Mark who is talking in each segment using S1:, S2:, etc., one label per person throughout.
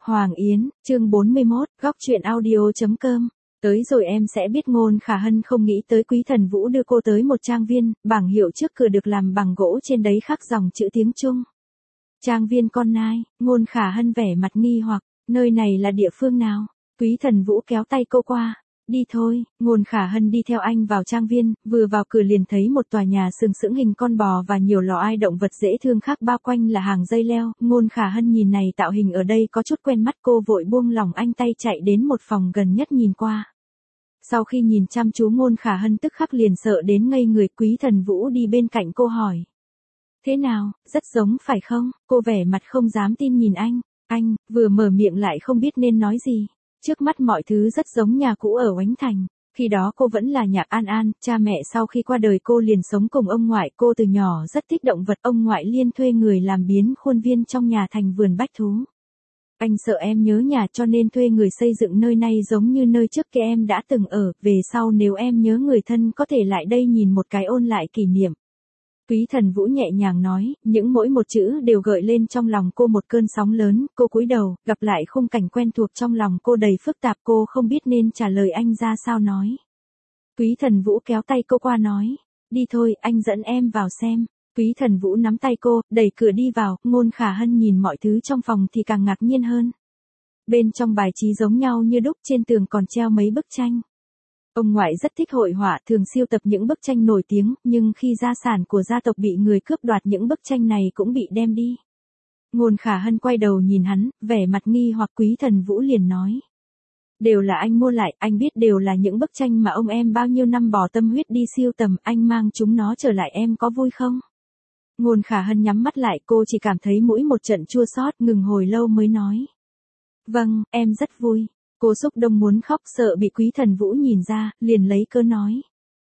S1: Hoàng Yến, chương 41, góc truyện audio.com. Tới rồi em sẽ biết. Ngôn Khả Hân không nghĩ tới Quý Thần Vũ đưa cô tới một trang viên, bảng hiệu trước cửa được làm bằng gỗ, trên đấy khắc dòng chữ tiếng Trung. Trang viên Con Nai. Ngôn Khả Hân vẻ mặt nghi hoặc, nơi này là địa phương nào? Quý Thần Vũ kéo tay cô qua. Đi thôi. Ngôn Khả Hân đi theo anh vào trang viên, vừa vào cửa liền thấy một tòa nhà sừng sững hình con bò và nhiều lò ai động vật dễ thương khác bao quanh là hàng dây leo. Ngôn Khả Hân nhìn này tạo hình ở đây có chút quen mắt, cô vội buông lỏng anh tay chạy đến một phòng gần nhất nhìn qua. Sau khi nhìn chăm chú Ngôn Khả Hân tức khắc liền sợ đến ngây người. Quý Thần Vũ đi bên cạnh cô hỏi. Thế nào, rất giống phải không? Cô vẻ mặt không dám tin nhìn anh, vừa mở miệng lại không biết nên nói gì. Trước mắt mọi thứ rất giống nhà cũ ở Oánh Thành. Khi đó cô vẫn là Nhạc An An, cha mẹ sau khi qua đời cô liền sống cùng ông ngoại. Cô từ nhỏ rất thích động vật, ông ngoại liên thuê người làm biến khuôn viên trong nhà thành vườn bách thú. Anh sợ em nhớ nhà cho nên thuê người xây dựng nơi này giống như nơi trước kia em đã từng ở, về sau nếu em nhớ người thân có thể lại đây nhìn một cái ôn lại kỷ niệm. Quý Thần Vũ nhẹ nhàng nói, những mỗi một chữ đều gợi lên trong lòng cô một cơn sóng lớn. Cô cúi đầu, gặp lại khung cảnh quen thuộc trong lòng cô đầy phức tạp, cô không biết nên trả lời anh ra sao nói. Quý Thần Vũ kéo tay cô qua nói, đi thôi, anh dẫn em vào xem. Quý Thần Vũ nắm tay cô, đẩy cửa đi vào. Ngôn Khả Hân nhìn mọi thứ trong phòng thì càng ngạc nhiên hơn. Bên trong bài trí giống nhau như đúc, trên tường còn treo mấy bức tranh. Ông ngoại rất thích hội họa, thường sưu tập những bức tranh nổi tiếng, nhưng khi gia sản của gia tộc bị người cướp đoạt những bức tranh này cũng bị đem đi. Ngôn Khả Hân quay đầu nhìn hắn, vẻ mặt nghi hoặc. Quý Thần Vũ liền nói. Đều là anh mua lại, anh biết đều là những bức tranh mà ông em bao nhiêu năm bỏ tâm huyết đi sưu tầm, anh mang chúng nó trở lại em có vui không? Ngôn Khả Hân nhắm mắt lại, cô chỉ cảm thấy mũi một trận chua xót, ngừng hồi lâu mới nói. Vâng, em rất vui. Cô xúc động muốn khóc, sợ bị Quý Thần Vũ nhìn ra, liền lấy cớ nói.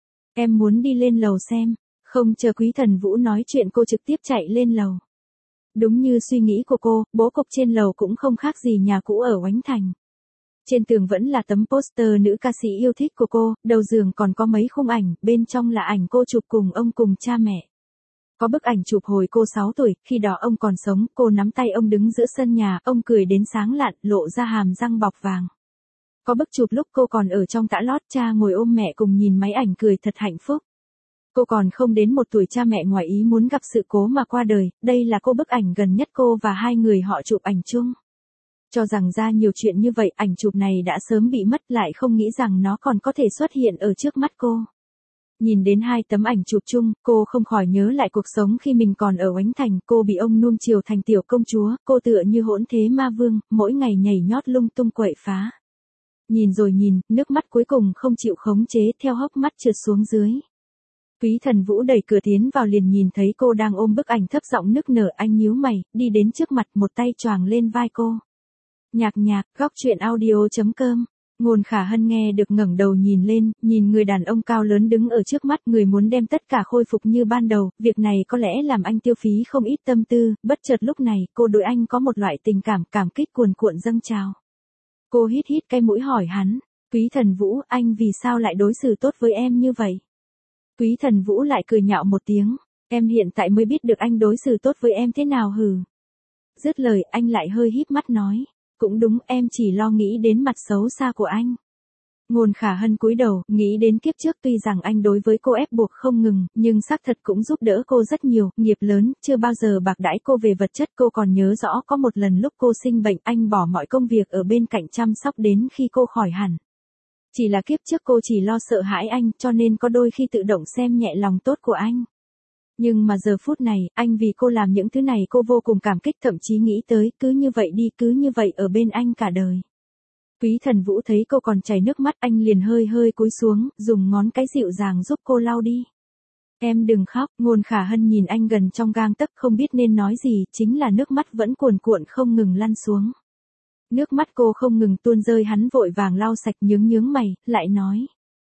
S1: Em muốn đi lên lầu xem. Không chờ Quý Thần Vũ nói chuyện cô trực tiếp chạy lên lầu. Đúng như suy nghĩ của cô, bố cục trên lầu cũng không khác gì nhà cũ ở Oánh Thành. Trên tường vẫn là tấm poster nữ ca sĩ yêu thích của cô, đầu giường còn có mấy khung ảnh, bên trong là ảnh cô chụp cùng ông cùng cha mẹ. Có bức ảnh chụp hồi cô 6 tuổi, khi đó ông còn sống, cô nắm tay ông đứng giữa sân nhà, ông cười đến sáng lạn, lộ ra hàm răng bọc vàng. Có bức chụp lúc cô còn ở trong tã lót, cha ngồi ôm mẹ cùng nhìn máy ảnh cười thật hạnh phúc. Cô còn không đến 1 tuổi cha mẹ ngoài ý muốn gặp sự cố mà qua đời, đây là cô bức ảnh gần nhất cô và hai người họ chụp ảnh chung. Cho rằng ra nhiều chuyện như vậy, ảnh chụp này đã sớm bị mất, lại không nghĩ rằng nó còn có thể xuất hiện ở trước mắt cô. Nhìn đến 2 tấm ảnh chụp chung, cô không khỏi nhớ lại cuộc sống khi mình còn ở Oánh Thành, cô bị ông nuông chiều thành tiểu công chúa, cô tựa như hỗn thế ma vương, mỗi ngày nhảy nhót lung tung quậy phá. Nhìn rồi nhìn, nước mắt cuối cùng không chịu khống chế, theo hốc mắt trượt xuống dưới. Quý Thần Vũ đẩy cửa tiến vào liền nhìn thấy cô đang ôm bức ảnh, thấp giọng nức nở. Anh nhíu mày, đi đến trước mặt, một tay choàng lên vai cô. Nhạc, góc truyện audio.com. Ngôn Khả Hân nghe được ngẩng đầu nhìn lên, nhìn người đàn ông cao lớn đứng ở trước mắt, người muốn đem tất cả khôi phục như ban đầu, việc này có lẽ làm anh tiêu phí không ít tâm tư, bất chợt lúc này, cô đối anh có một loại tình cảm kích cuồn cuộn dâng trào. Cô hít cái mũi hỏi hắn, Quý Thần Vũ, anh vì sao lại đối xử tốt với em như vậy? Quý Thần Vũ lại cười nhạo một tiếng, em hiện tại mới biết được anh đối xử tốt với em thế nào hừ. Dứt lời, anh lại hơi híp mắt nói. Cũng đúng, em chỉ lo nghĩ đến mặt xấu xa của anh. Ngôn Khả Hân cúi đầu, nghĩ đến kiếp trước tuy rằng anh đối với cô ép buộc không ngừng, nhưng xác thật cũng giúp đỡ cô rất nhiều, nghiệp lớn, chưa bao giờ bạc đãi cô về vật chất. Cô còn nhớ rõ có một lần lúc cô sinh bệnh, anh bỏ mọi công việc ở bên cạnh chăm sóc đến khi cô khỏi hẳn. Chỉ là kiếp trước cô chỉ lo sợ hãi anh, cho nên có đôi khi tự động xem nhẹ lòng tốt của anh. Nhưng mà giờ phút này, anh vì cô làm những thứ này cô vô cùng cảm kích, thậm chí nghĩ tới, cứ như vậy đi, cứ như vậy ở bên anh cả đời. Quý Thần Vũ thấy cô còn chảy nước mắt, anh liền hơi cúi xuống, dùng ngón cái dịu dàng giúp cô lau đi. Em đừng khóc. Ngôn Khả Hân nhìn anh gần trong gang tấc, không biết nên nói gì, chính là nước mắt vẫn cuồn cuộn không ngừng lăn xuống. Nước mắt cô không ngừng tuôn rơi, hắn vội vàng lau sạch, nhướng mày, lại nói.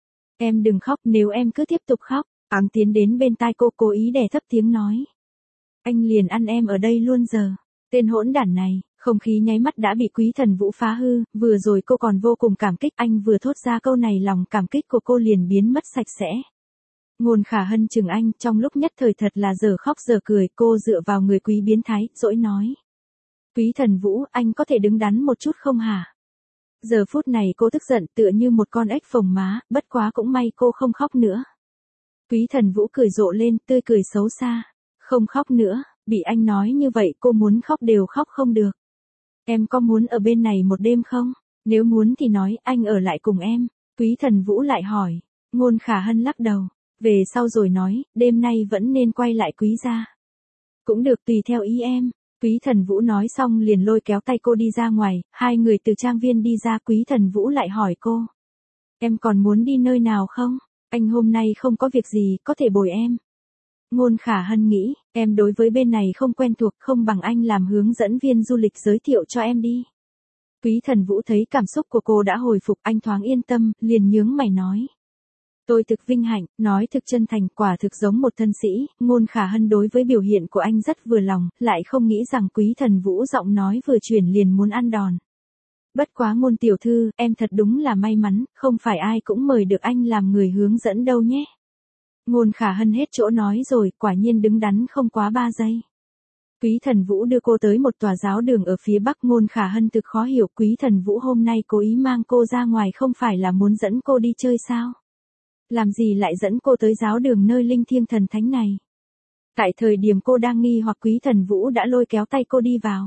S1: Em đừng khóc, nếu em cứ tiếp tục khóc. Áng tiến đến bên tai cô, cố ý đè thấp tiếng nói. Anh liền ăn em ở đây luôn giờ. Tên hỗn đản này. Không khí nháy mắt đã bị Quý Thần Vũ phá hư, vừa rồi cô còn vô cùng cảm kích, anh vừa thốt ra câu này lòng cảm kích của cô liền biến mất sạch sẽ. Ngôn Khả Hân chừng anh, trong lúc nhất thời thật là giờ khóc giờ cười, cô dựa vào người Quý biến thái, dỗi nói. Quý Thần Vũ, anh có thể đứng đắn một chút không hả? Giờ phút này cô tức giận tựa như một con ếch phồng má, bất quá cũng may cô không khóc nữa. Quý Thần Vũ cười rộ lên, tươi cười xấu xa. Không khóc nữa, bị anh nói như vậy cô muốn khóc đều khóc không được. Em có muốn ở bên này một đêm không? Nếu muốn thì nói, anh ở lại cùng em. Quý Thần Vũ lại hỏi. Ngôn Khả Hân lắc đầu. Về sau rồi nói, đêm nay vẫn nên quay lại Quý gia. Cũng được, tùy theo ý em. Quý Thần Vũ nói xong liền lôi kéo tay cô đi ra ngoài, hai người từ trang viên đi ra. Quý Thần Vũ lại hỏi cô. Em còn muốn đi nơi nào không? Anh hôm nay không có việc gì, có thể bồi em. Ngôn Khả Hân nghĩ, em đối với bên này không quen thuộc, không bằng anh làm hướng dẫn viên du lịch giới thiệu cho em đi. Quý Thần Vũ thấy cảm xúc của cô đã hồi phục, anh thoáng yên tâm, liền nhướng mày nói. Tôi thực vinh hạnh, nói thực chân thành, quả thực giống một thân sĩ. Ngôn Khả Hân đối với biểu hiện của anh rất vừa lòng, lại không nghĩ rằng Quý Thần Vũ giọng nói vừa chuyển liền muốn ăn đòn. Bất quá Ngôn tiểu thư, em thật đúng là may mắn, không phải ai cũng mời được anh làm người hướng dẫn đâu nhé. Ngôn Khả Hân hết chỗ nói rồi, quả nhiên đứng đắn không quá 3 giây. Quý Thần Vũ đưa cô tới một tòa giáo đường ở phía bắc. Ngôn Khả Hân thực khó hiểu, Quý Thần Vũ hôm nay cố ý mang cô ra ngoài không phải là muốn dẫn cô đi chơi sao? Làm gì lại dẫn cô tới giáo đường nơi linh thiêng thần thánh này? Tại thời điểm cô đang nghi hoặc Quý Thần Vũ đã lôi kéo tay cô đi vào.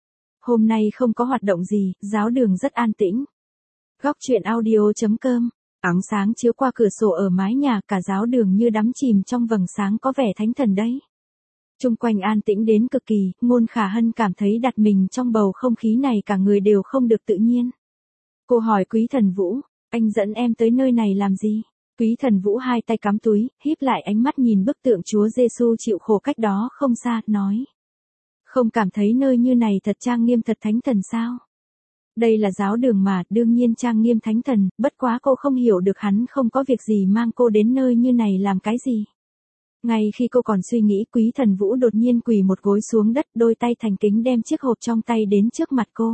S1: Hôm nay không có hoạt động gì, giáo đường rất an tĩnh. Góc truyện audio.com. Ánh sáng chiếu qua cửa sổ ở mái nhà, cả giáo đường như đắm chìm trong vầng sáng có vẻ thánh thần đấy. Chung quanh an tĩnh đến cực kỳ, Ngôn Khả Hân cảm thấy đặt mình trong bầu không khí này cả người đều không được tự nhiên. Cô hỏi Quý Thần Vũ, anh dẫn em tới nơi này làm gì? Quý Thần Vũ hai tay cắm túi, híp lại ánh mắt nhìn bức tượng Chúa Giêsu chịu khổ cách đó không xa, nói. Không cảm thấy nơi như này thật trang nghiêm thật thánh thần sao? Đây là giáo đường mà, đương nhiên trang nghiêm thánh thần, bất quá cô không hiểu được hắn không có việc gì mang cô đến nơi như này làm cái gì. Ngay khi cô còn suy nghĩ, Quý Thần Vũ đột nhiên quỳ một gối xuống đất, đôi tay thành kính đem chiếc hộp trong tay đến trước mặt cô.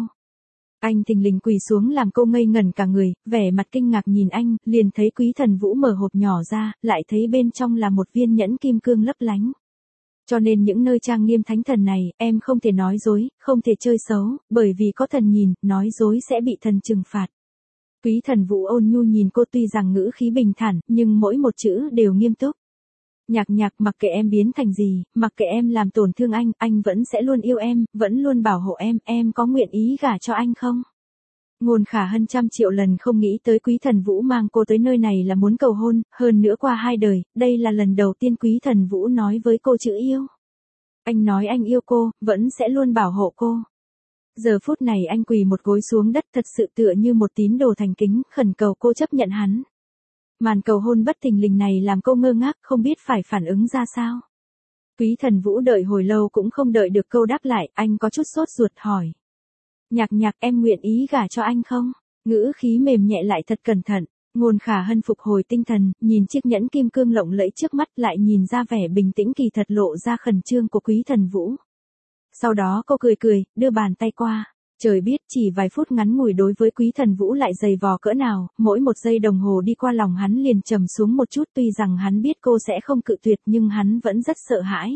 S1: Anh thình lình quỳ xuống làm cô ngây ngẩn cả người, vẻ mặt kinh ngạc nhìn anh, liền thấy Quý Thần Vũ mở hộp nhỏ ra, lại thấy bên trong là một viên nhẫn kim cương lấp lánh. Cho nên những nơi trang nghiêm thánh thần này, em không thể nói dối, không thể chơi xấu, bởi vì có thần nhìn, nói dối sẽ bị thần trừng phạt. Quý Thần Vũ ôn nhu nhìn cô, tuy rằng ngữ khí bình thản, nhưng mỗi một chữ đều nghiêm túc. Nhạc Nhạc, mặc kệ em biến thành gì, mặc kệ em làm tổn thương anh vẫn sẽ luôn yêu em, vẫn luôn bảo hộ em có nguyện ý gả cho anh không? Ngôn Khả Hân trăm triệu lần không nghĩ tới Quý Thần Vũ mang cô tới nơi này là muốn cầu hôn, hơn nữa qua 2 đời, đây là lần đầu tiên Quý Thần Vũ nói với cô chữ yêu. Anh nói anh yêu cô, vẫn sẽ luôn bảo hộ cô. Giờ phút này anh quỳ một gối xuống đất, thật sự tựa như một tín đồ thành kính, khẩn cầu cô chấp nhận hắn. Màn cầu hôn bất thình lình này làm cô ngơ ngác, không biết phải phản ứng ra sao. Quý Thần Vũ đợi hồi lâu cũng không đợi được câu đáp lại, anh có chút sốt ruột hỏi. Nhạc Nhạc, em nguyện ý gả cho anh không? Ngữ khí mềm nhẹ lại thật cẩn thận. Ngôn Khả Hân phục hồi tinh thần, nhìn chiếc nhẫn kim cương lộng lẫy trước mắt, lại nhìn ra vẻ bình tĩnh kỳ thật lộ ra khẩn trương của Quý Thần Vũ. Sau đó cô cười cười, đưa bàn tay qua. Trời biết chỉ vài phút ngắn ngủi đối với Quý Thần Vũ lại dày vò cỡ nào, mỗi một giây đồng hồ đi qua lòng hắn liền trầm xuống một chút, tuy rằng hắn biết cô sẽ không cự tuyệt nhưng hắn vẫn rất sợ hãi.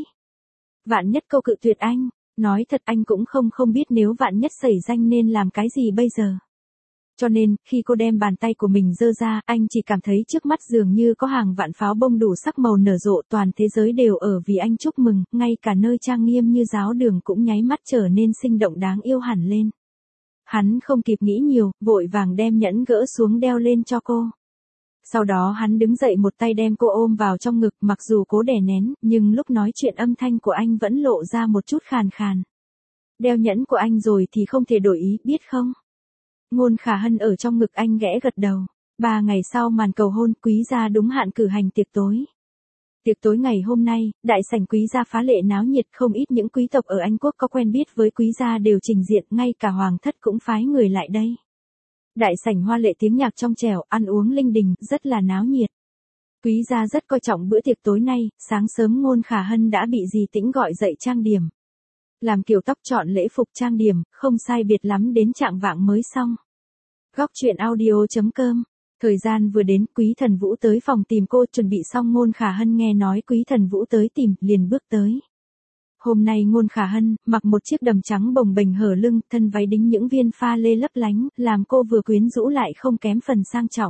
S1: Vạn nhất cô cự tuyệt anh, nói thật anh cũng không biết nếu vạn nhất xảy danh nên làm cái gì bây giờ. Cho nên, khi cô đem bàn tay của mình giơ ra, anh chỉ cảm thấy trước mắt dường như có hàng vạn pháo bông đủ sắc màu nở rộ, toàn thế giới đều ở vì anh chúc mừng, ngay cả nơi trang nghiêm như giáo đường cũng nháy mắt trở nên sinh động đáng yêu hẳn lên. Hắn không kịp nghĩ nhiều, vội vàng đem nhẫn gỡ xuống đeo lên cho cô. Sau đó hắn đứng dậy một tay đem cô ôm vào trong ngực, mặc dù cố đè nén, nhưng lúc nói chuyện âm thanh của anh vẫn lộ ra một chút khàn khàn. Đeo nhẫn của anh rồi thì không thể đổi ý, biết không? Ngôn Khả Hân ở trong ngực anh ghẽ gật đầu. 3 ngày sau màn cầu hôn, Quý gia đúng hạn cử hành tiệc tối. Tiệc tối ngày hôm nay, đại sảnh Quý gia phá lệ náo nhiệt, không ít những quý tộc ở Anh Quốc có quen biết với Quý gia đều trình diện, ngay cả hoàng thất cũng phái người lại đây. Đại sảnh hoa lệ tiếng nhạc trong trẻo, ăn uống linh đình, rất là náo nhiệt. Quý gia rất coi trọng bữa tiệc tối nay, sáng sớm Ngôn Khả Hân đã bị dì Tĩnh gọi dậy trang điểm. Làm kiểu tóc, chọn lễ phục, trang điểm, không sai biệt lắm đến chạng vạng mới xong. Góc truyện audio.com. Thời gian vừa đến, Quý Thần Vũ tới phòng tìm cô, chuẩn bị xong Ngôn Khả Hân nghe nói Quý Thần Vũ tới tìm, liền bước tới. Hôm nay Ngôn Khả Hân, mặc một chiếc đầm trắng bồng bềnh hở lưng, thân váy đính những viên pha lê lấp lánh, làm cô vừa quyến rũ lại không kém phần sang trọng.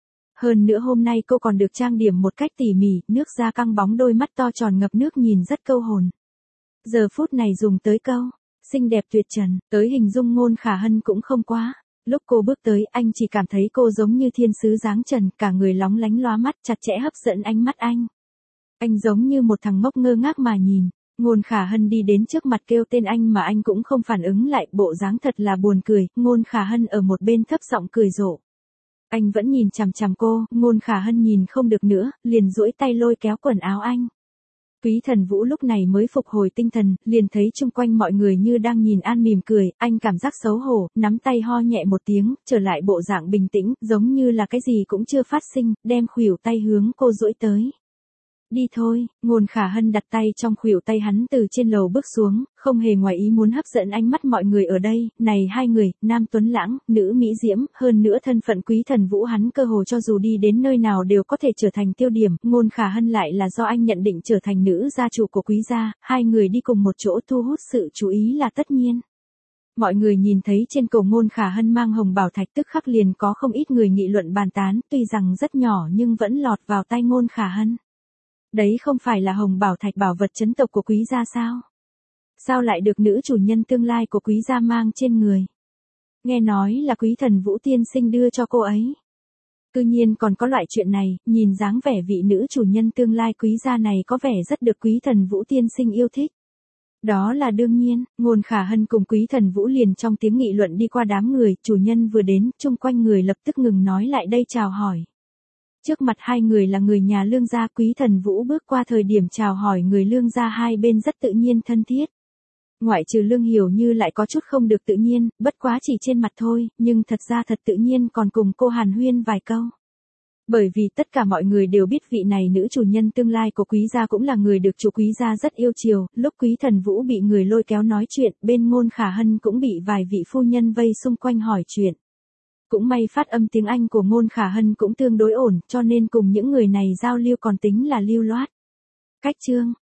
S1: Hơn nữa hôm nay cô còn được trang điểm một cách tỉ mỉ, nước da căng bóng, đôi mắt to tròn ngập nước nhìn rất câu hồn. Giờ phút này dùng tới câu, xinh đẹp tuyệt trần, tới hình dung Ngôn Khả Hân cũng không quá. Lúc cô bước tới, anh chỉ cảm thấy cô giống như thiên sứ dáng trần, cả người lóng lánh lóa mắt, chặt chẽ hấp dẫn ánh mắt anh. Anh giống như một thằng ngốc ngơ ngác mà nhìn. Ngôn Khả Hân đi đến trước mặt kêu tên anh mà anh cũng không phản ứng lại, bộ dáng thật là buồn cười. Ngôn Khả Hân ở một bên thấp giọng cười rộ. Anh vẫn nhìn chằm chằm cô, Ngôn Khả Hân nhìn không được nữa, liền duỗi tay lôi kéo quần áo anh. Quý Thần Vũ lúc này mới phục hồi tinh thần, liền thấy chung quanh mọi người như đang nhìn an mỉm cười, anh cảm giác xấu hổ, nắm tay ho nhẹ một tiếng, trở lại bộ dạng bình tĩnh, giống như là cái gì cũng chưa phát sinh, đem khuỷu tay hướng cô duỗi tới. Đi thôi, Ngôn Khả Hân đặt tay trong khuỷu tay hắn từ trên lầu bước xuống, không hề ngoài ý muốn hấp dẫn ánh mắt mọi người ở đây, này hai người, nam tuấn lãng, nữ mỹ diễm, hơn nữa thân phận Quý Thần Vũ hắn cơ hồ cho dù đi đến nơi nào đều có thể trở thành tiêu điểm, Ngôn Khả Hân lại là do anh nhận định trở thành nữ gia chủ của Quý gia, hai người đi cùng một chỗ thu hút sự chú ý là tất nhiên. Mọi người nhìn thấy trên cổ Ngôn Khả Hân mang hồng bảo thạch tức khắc liền có không ít người nghị luận bàn tán, tuy rằng rất nhỏ nhưng vẫn lọt vào tai Ngôn Khả Hân. Đấy không phải là hồng bảo thạch bảo vật chấn tộc của Quý gia sao? Sao lại được nữ chủ nhân tương lai của Quý gia mang trên người? Nghe nói là Quý Thần Vũ tiên sinh đưa cho cô ấy. Tự nhiên còn có loại chuyện này, nhìn dáng vẻ vị nữ chủ nhân tương lai Quý gia này có vẻ rất được Quý Thần Vũ tiên sinh yêu thích. Đó là đương nhiên, Ngôn Khả Hân cùng Quý Thần Vũ liền trong tiếng nghị luận đi qua đám người, chủ nhân vừa đến, chung quanh người lập tức ngừng nói lại đây chào hỏi. Trước mặt hai người là người nhà Lương gia, Quý Thần Vũ bước qua thời điểm chào hỏi người Lương gia hai bên rất tự nhiên thân thiết. Ngoại trừ Lương Hiểu Như lại có chút không được tự nhiên, bất quá chỉ trên mặt thôi, nhưng thật ra thật tự nhiên còn cùng cô hàn huyên vài câu. Bởi vì tất cả mọi người đều biết vị này nữ chủ nhân tương lai của Quý gia cũng là người được chủ Quý gia rất yêu chiều, lúc Quý Thần Vũ bị người lôi kéo nói chuyện, bên Ngôn Khả Hân cũng bị vài vị phu nhân vây xung quanh hỏi chuyện. Cũng may phát âm tiếng Anh của Ngôn Khả Hân cũng tương đối ổn, cho nên cùng những người này giao lưu còn tính là lưu loát. Cách chương